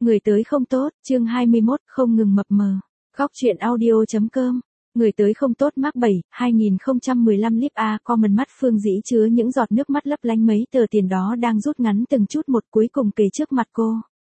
Người tới không tốt, chương 21, không ngừng mập mờ. Góc truyện audio.com. Người tới không tốt mác 7, 2015 Lip A comment mắt Phương Dĩ chứa những giọt nước mắt lấp lánh mấy tờ tiền đó đang rút ngắn từng chút một cuối cùng kề trước mặt cô.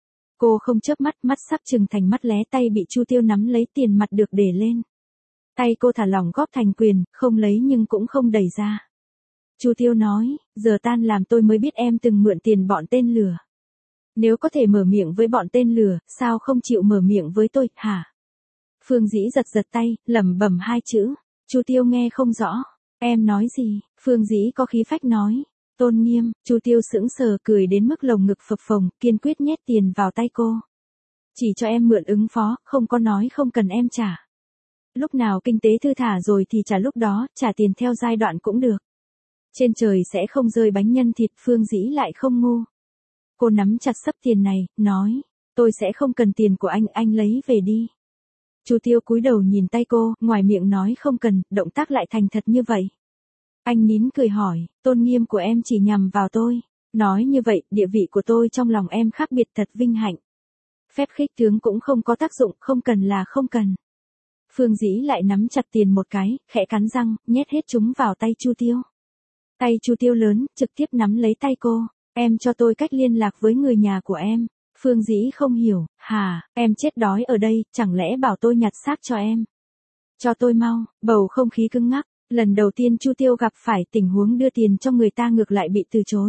Cô không chớp mắt, mắt sắp trừng thành mắt lé, tay bị Chu Tiêu nắm lấy tiền mặt được để lên. Tay cô thả lỏng góp thành quyền, không lấy nhưng cũng không đẩy ra. Chu Tiêu nói, giờ tan làm tôi mới biết em từng mượn tiền bọn tên lừa. Nếu có thể mở miệng với bọn tên lừa, sao không chịu mở miệng với tôi, hả? Phương Dĩ giật giật tay, lẩm bẩm hai chữ. Chu Tiêu nghe không rõ. Em nói gì? Phương Dĩ có khí phách nói. Tôn Nghiêm. Chu Tiêu sững sờ, cười đến mức lồng ngực phập phồng, kiên quyết nhét tiền vào tay cô. Chỉ cho em mượn ứng phó, không có nói không cần em trả. Lúc nào kinh tế thư thả rồi thì trả lúc đó, trả tiền theo giai đoạn cũng được. Trên trời sẽ không rơi bánh nhân thịt, Phương Dĩ lại không ngu. Cô nắm chặt xấp tiền này, nói, tôi sẽ không cần tiền của anh lấy về đi. Chu Tiêu cúi đầu nhìn tay cô, ngoài miệng nói không cần, động tác lại thành thật như vậy. Anh nín cười hỏi, tôn nghiêm của em chỉ nhằm vào tôi. Nói như vậy, địa vị của tôi trong lòng em khác biệt thật vinh hạnh. Phép khích tướng cũng không có tác dụng, không cần là không cần. Phương Dĩ lại nắm chặt tiền một cái, khẽ cắn răng, nhét hết chúng vào tay Chu Tiêu. Tay Chu Tiêu lớn, trực tiếp nắm lấy tay cô. Em cho tôi cách liên lạc với người nhà của em. Phương Dĩ không hiểu, hả, em chết đói ở đây, chẳng lẽ bảo tôi nhặt xác cho em? Cho tôi mau, bầu không khí cứng ngắc. Lần đầu tiên Chu Tiêu gặp phải tình huống đưa tiền cho người ta ngược lại bị từ chối.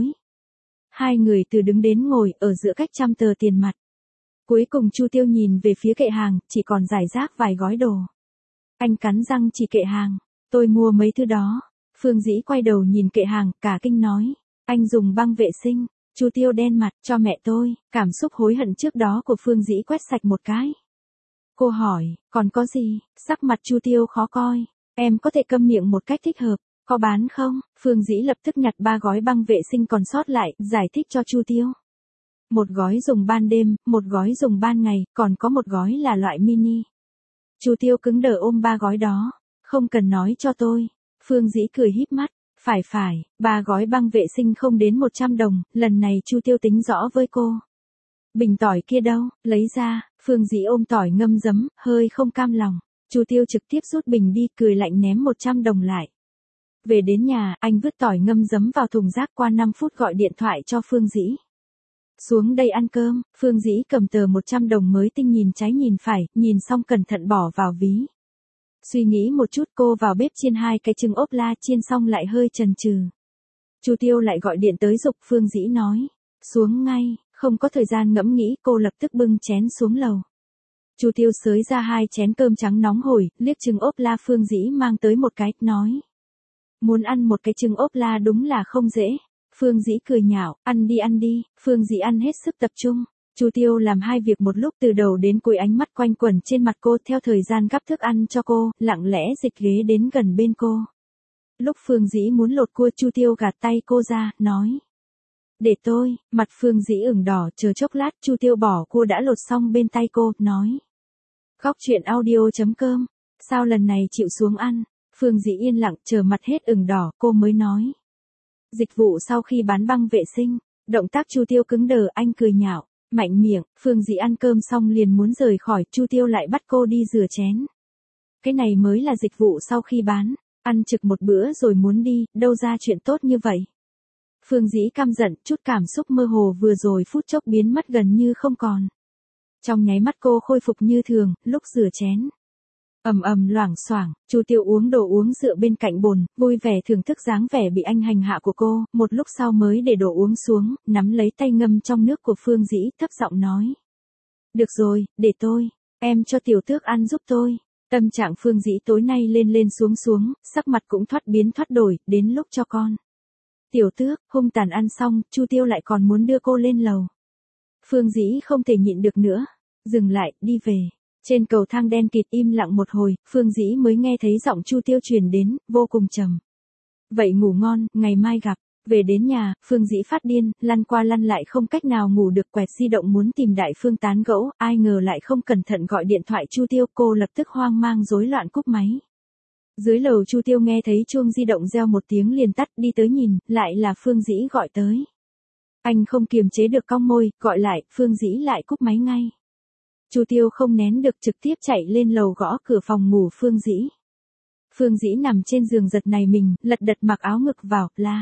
Hai người từ đứng đến ngồi ở giữa cách trăm tờ tiền mặt. Cuối cùng Chu Tiêu nhìn về phía kệ hàng, chỉ còn rải rác vài gói đồ. Anh cắn răng chỉ kệ hàng, tôi mua mấy thứ đó. Phương Dĩ quay đầu nhìn kệ hàng, cả kinh nói, anh dùng băng vệ sinh. Chu Tiêu đen mặt, cho mẹ tôi. Cảm xúc hối hận trước đó của Phương Dĩ quét sạch một cái. Cô hỏi, còn có gì? Sắc mặt Chu Tiêu khó coi. Em có thể câm miệng một cách thích hợp, có bán không? Phương Dĩ lập tức nhặt 3 gói băng vệ sinh còn sót lại, giải thích cho Chu Tiêu. Một gói dùng ban đêm, một gói dùng ban ngày, còn có một gói là loại mini. Chu Tiêu cứng đờ ôm 3 gói đó. Không cần nói cho tôi. Phương Dĩ cười híp mắt. Phải, 3 gói băng vệ sinh không đến 100 đồng, lần này Chu Tiêu tính rõ với cô. Bình tỏi kia đâu, lấy ra, Phương Dĩ ôm tỏi ngâm giấm, hơi không cam lòng. Chu Tiêu trực tiếp rút bình đi, cười lạnh ném 100 đồng lại. Về đến nhà, anh vứt tỏi ngâm giấm vào thùng rác, qua 5 phút gọi điện thoại cho Phương Dĩ. Xuống đây ăn cơm. Phương Dĩ cầm tờ 100 đồng mới tinh nhìn trái nhìn phải, nhìn xong cẩn thận bỏ vào ví. Suy nghĩ một chút, cô vào bếp chiên 2 cái trứng ốp la, chiên xong lại hơi chần chừ. Chu Tiêu lại gọi điện tới giục. Phương Dĩ nói, xuống ngay, không có thời gian ngẫm nghĩ, cô lập tức bưng chén xuống lầu. Chu Tiêu xới ra 2 chén cơm trắng nóng hổi, liếc trứng ốp la Phương Dĩ mang tới một cái, nói, muốn ăn một cái trứng ốp la đúng là không dễ. Phương Dĩ cười nhạo, ăn đi. Phương Dĩ ăn hết sức tập trung. Chu Tiêu làm 2 việc một lúc, từ đầu đến cuối ánh mắt quanh quẩn trên mặt cô, theo thời gian gắp thức ăn cho cô, lặng lẽ dịch ghế đến gần bên cô. Lúc Phương Dĩ muốn lột cua, Chu Tiêu gạt tay cô ra, nói, để tôi. Mặt Phương Dĩ ửng đỏ, chờ chốc lát, Chu Tiêu bỏ cua đã lột xong bên tay cô, nói, góc truyện audio.com. Sao lần này chịu xuống ăn? Phương Dĩ yên lặng, chờ mặt hết ửng đỏ, cô mới nói, dịch vụ sau khi bán băng vệ sinh. Động tác Chu Tiêu cứng đờ, anh cười nhạo, mạnh miệng. Phương Dĩ ăn cơm xong liền muốn rời khỏi, Chu Tiêu lại bắt cô đi rửa chén. Cái này mới là dịch vụ sau khi bán, ăn trực một bữa rồi muốn đi, đâu ra chuyện tốt như vậy. Phương Dĩ căm giận, chút cảm xúc mơ hồ vừa rồi phút chốc biến mất gần như không còn. Trong nháy mắt cô khôi phục như thường, lúc rửa chén. Loảng xoảng, Chu Tiêu uống đồ uống rượu bên cạnh bồn, vui vẻ thưởng thức dáng vẻ bị anh hành hạ của cô, một lúc sau mới để đồ uống xuống, nắm lấy tay ngâm trong nước của Phương Dĩ, thấp giọng nói. Được rồi, để tôi, em cho tiểu tước ăn giúp tôi. Tâm trạng Phương Dĩ tối nay lên xuống, sắc mặt cũng thoát biến thoát đổi, đến lúc cho con. Tiểu tước, hung tàn ăn xong, Chu Tiêu lại còn muốn đưa cô lên lầu. Phương Dĩ không thể nhịn được nữa, dừng lại, đi về. Trên cầu thang đen kịt im lặng một hồi, Phương Dĩ mới nghe thấy giọng Chu Tiêu truyền đến, vô cùng trầm. Vậy ngủ ngon, ngày mai gặp. Về đến nhà, Phương Dĩ phát điên, lăn qua lăn lại không cách nào ngủ được, quẹt di động muốn tìm Đại Phương tán gẫu, ai ngờ lại không cẩn thận gọi điện thoại Chu Tiêu, cô lập tức hoang mang rối loạn cúp máy. Dưới lầu Chu Tiêu nghe thấy chuông di động reo một tiếng liền tắt, đi tới nhìn, lại là Phương Dĩ gọi tới. Anh không kiềm chế được cong môi, gọi lại, Phương Dĩ lại cúp máy ngay. Chu Tiêu không nén được trực tiếp chạy lên lầu gõ cửa phòng ngủ Phương Dĩ. Phương Dĩ nằm trên giường giật này mình, lật đật mặc áo ngực vào, la.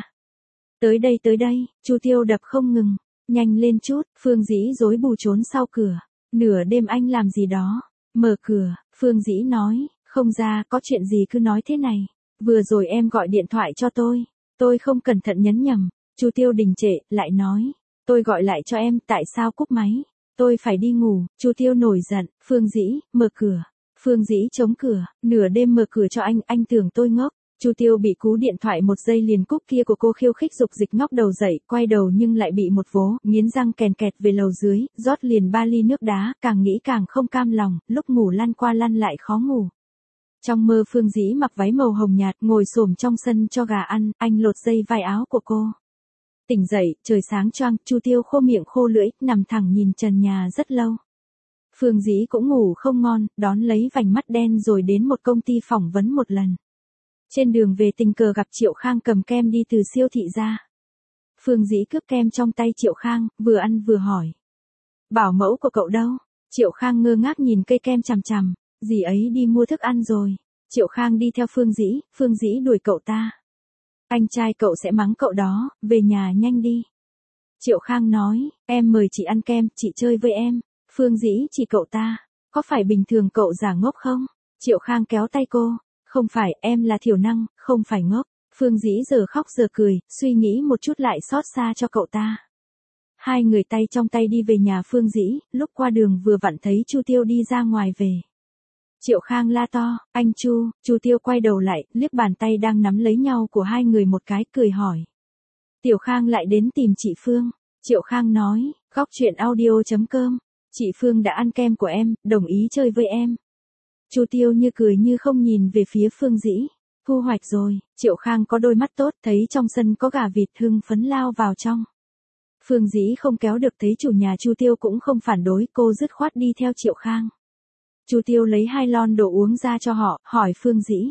Tới đây, Chu Tiêu đập không ngừng. Nhanh lên chút, Phương Dĩ rối bù trốn sau cửa. Nửa đêm anh làm gì đó? Mở cửa, Phương Dĩ nói, không ra, có chuyện gì cứ nói thế này. Vừa rồi em gọi điện thoại cho tôi không cẩn thận nhấn nhầm. Chu Tiêu đình trệ, lại nói, tôi gọi lại cho em, tại sao cúp máy? Tôi phải đi ngủ. Chu Tiêu nổi giận, Phương Dĩ, mở cửa. Phương Dĩ chống cửa, nửa đêm mở cửa cho anh tưởng tôi ngốc. Chu Tiêu bị cú điện thoại một giây liền cúp kia của cô khiêu khích dục dịch ngóc đầu dậy, quay đầu nhưng lại bị một vố, nghiến răng kèn kẹt về lầu dưới, rót liền 3 ly nước đá, càng nghĩ càng không cam lòng, lúc ngủ lăn qua lăn lại khó ngủ. Trong mơ Phương Dĩ mặc váy màu hồng nhạt, ngồi xổm trong sân cho gà ăn, anh lột dây vai áo của cô. Tỉnh dậy, trời sáng choang, Chu Tiêu khô miệng khô lưỡi, nằm thẳng nhìn trần nhà rất lâu. Phương Dĩ cũng ngủ không ngon, đón lấy vành mắt đen rồi đến một công ty phỏng vấn một lần. Trên đường về tình cờ gặp Triệu Khang cầm kem đi từ siêu thị ra. Phương Dĩ cướp kem trong tay Triệu Khang, vừa ăn vừa hỏi. Bảo mẫu của cậu đâu? Triệu Khang ngơ ngác nhìn cây kem chằm chằm, dì ấy đi mua thức ăn rồi. Triệu Khang đi theo Phương Dĩ đuổi cậu ta. Anh trai cậu sẽ mắng cậu đó, về nhà nhanh đi. Triệu Khang nói, em mời chị ăn kem, chị chơi với em. Phương Dĩ chỉ cậu ta, có phải bình thường cậu giả ngốc không? Triệu Khang kéo tay cô, không phải, em là thiểu năng, không phải ngốc. Phương Dĩ giờ khóc giờ cười, suy nghĩ một chút lại xót xa cho cậu ta. Hai người tay trong tay đi về nhà Phương Dĩ, lúc qua đường vừa vặn thấy Chu Tiêu đi ra ngoài về. Triệu Khang la to, anh Chu. Chu Tiêu quay đầu lại, liếc bàn tay đang nắm lấy nhau của hai người một cái, cười hỏi. Tiểu Khang lại đến tìm chị Phương. Triệu Khang nói, góc chuyện audio.com. Chị Phương đã ăn kem của em, đồng ý chơi với em. Chu Tiêu như cười như không nhìn về phía Phương Dĩ. Thu hoạch rồi. Triệu Khang có đôi mắt tốt, thấy trong sân có gà vịt hưng phấn lao vào trong. Phương Dĩ không kéo được, thấy chủ nhà Chu Tiêu cũng không phản đối, cô dứt khoát đi theo Triệu Khang. Chu Tiêu lấy 2 lon đồ uống ra cho họ, hỏi Phương Dĩ.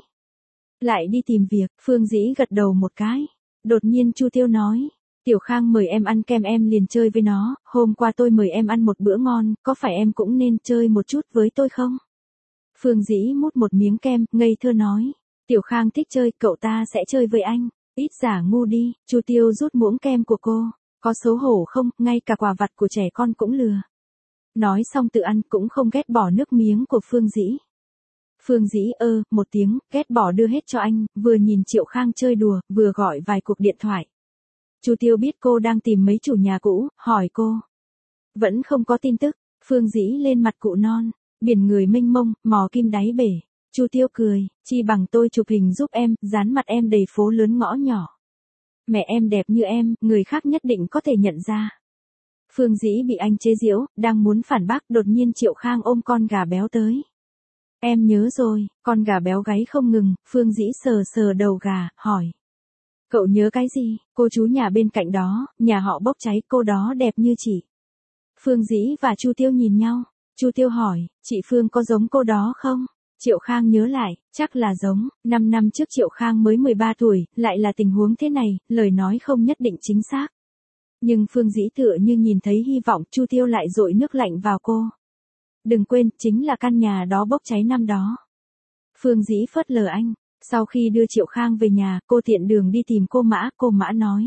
Lại đi tìm việc, Phương Dĩ gật đầu một cái. Đột nhiên Chu Tiêu nói, Tiểu Khang mời em ăn kem em liền chơi với nó, hôm qua tôi mời em ăn một bữa ngon, có phải em cũng nên chơi một chút với tôi không? Phương Dĩ mút một miếng kem, ngây thơ nói, Tiểu Khang thích chơi, cậu ta sẽ chơi với anh, ít giả ngu đi. Chu Tiêu rút muỗng kem của cô, có xấu hổ không, ngay cả quà vặt của trẻ con cũng lừa. Nói xong tự ăn cũng không ghét bỏ nước miếng của Phương Dĩ. Phương Dĩ một tiếng, ghét bỏ đưa hết cho anh, vừa nhìn Triệu Khang chơi đùa, vừa gọi vài cuộc điện thoại. Chu Tiêu biết cô đang tìm mấy chủ nhà cũ, hỏi cô. Vẫn không có tin tức. Phương Dĩ lên mặt cụ non, biển người mênh mông, mò kim đáy bể. Chu Tiêu cười, chi bằng tôi chụp hình giúp em, dán mặt em đầy phố lớn ngõ nhỏ. Mẹ em đẹp như em, người khác nhất định có thể nhận ra. Phương Dĩ bị anh chế giễu, đang muốn phản bác, đột nhiên Triệu Khang ôm con gà béo tới. Em nhớ rồi, con gà béo gáy không ngừng, Phương Dĩ sờ sờ đầu gà, hỏi. Cậu nhớ cái gì? Cô chú nhà bên cạnh đó, nhà họ bốc cháy, cô đó đẹp như chị. Phương Dĩ và Chu Tiêu nhìn nhau. Chu Tiêu hỏi, chị Phương có giống cô đó không? Triệu Khang nhớ lại, chắc là giống. 5 năm trước Triệu Khang mới 13 tuổi, lại là tình huống thế này, lời nói không nhất định chính xác. Nhưng Phương Dĩ tựa như nhìn thấy hy vọng, Chu Tiêu lại dội nước lạnh vào cô. Đừng quên, chính là căn nhà đó bốc cháy năm đó. Phương Dĩ phớt lờ anh. Sau khi đưa Triệu Khang về nhà, cô tiện đường đi tìm cô Mã nói.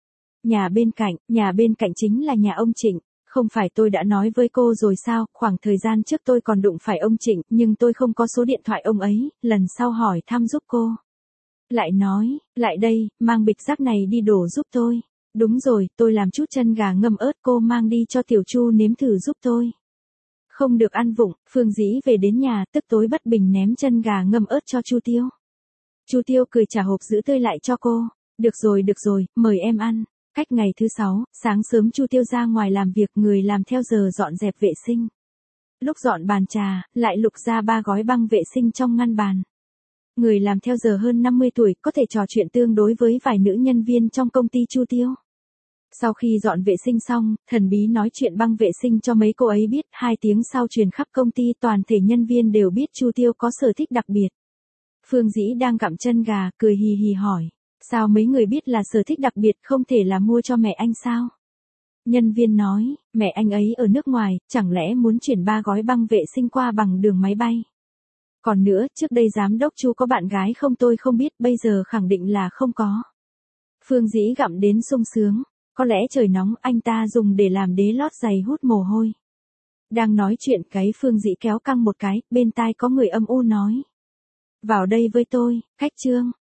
Nhà bên cạnh chính là nhà ông Trịnh, không phải tôi đã nói với cô rồi sao, khoảng thời gian trước tôi còn đụng phải ông Trịnh, nhưng tôi không có số điện thoại ông ấy, lần sau hỏi thăm giúp cô. Lại nói, lại đây, mang bịch rác này đi đổ giúp tôi. Đúng rồi, tôi làm chút chân gà ngâm ớt, cô mang đi cho Tiểu Chu nếm thử giúp tôi. Không được ăn vụng. Phương Dĩ về đến nhà, tức tối bất bình ném chân gà ngâm ớt cho Chu Tiêu. Chu Tiêu cười trả hộp giữ tươi lại cho cô. Được rồi, mời em ăn. Cách ngày thứ 6, sáng sớm Chu Tiêu ra ngoài làm việc, người làm theo giờ dọn dẹp vệ sinh. Lúc dọn bàn trà, lại lục ra 3 gói băng vệ sinh trong ngăn bàn. Người làm theo giờ hơn 50 tuổi, có thể trò chuyện tương đối với vài nữ nhân viên trong công ty Chu Tiêu. Sau khi dọn vệ sinh xong, thần bí nói chuyện băng vệ sinh cho mấy cô ấy biết, 2 tiếng sau truyền khắp công ty, toàn thể nhân viên đều biết Chu Tiêu có sở thích đặc biệt. Phương Dĩ đang gặm chân gà, cười hì hì hỏi, sao mấy người biết là sở thích đặc biệt, không thể là mua cho mẹ anh sao? Nhân viên nói, mẹ anh ấy ở nước ngoài, chẳng lẽ muốn chuyển 3 gói băng vệ sinh qua bằng đường máy bay. Còn nữa, trước đây giám đốc Chu có bạn gái không tôi không biết, bây giờ khẳng định là không có. Phương Dĩ gặm đến sung sướng, có lẽ trời nóng anh ta dùng để làm đế lót giày hút mồ hôi. Đang nói chuyện cái Phương Dĩ kéo căng một cái, bên tai có người âm u nói. Vào đây với tôi, Khách Trương.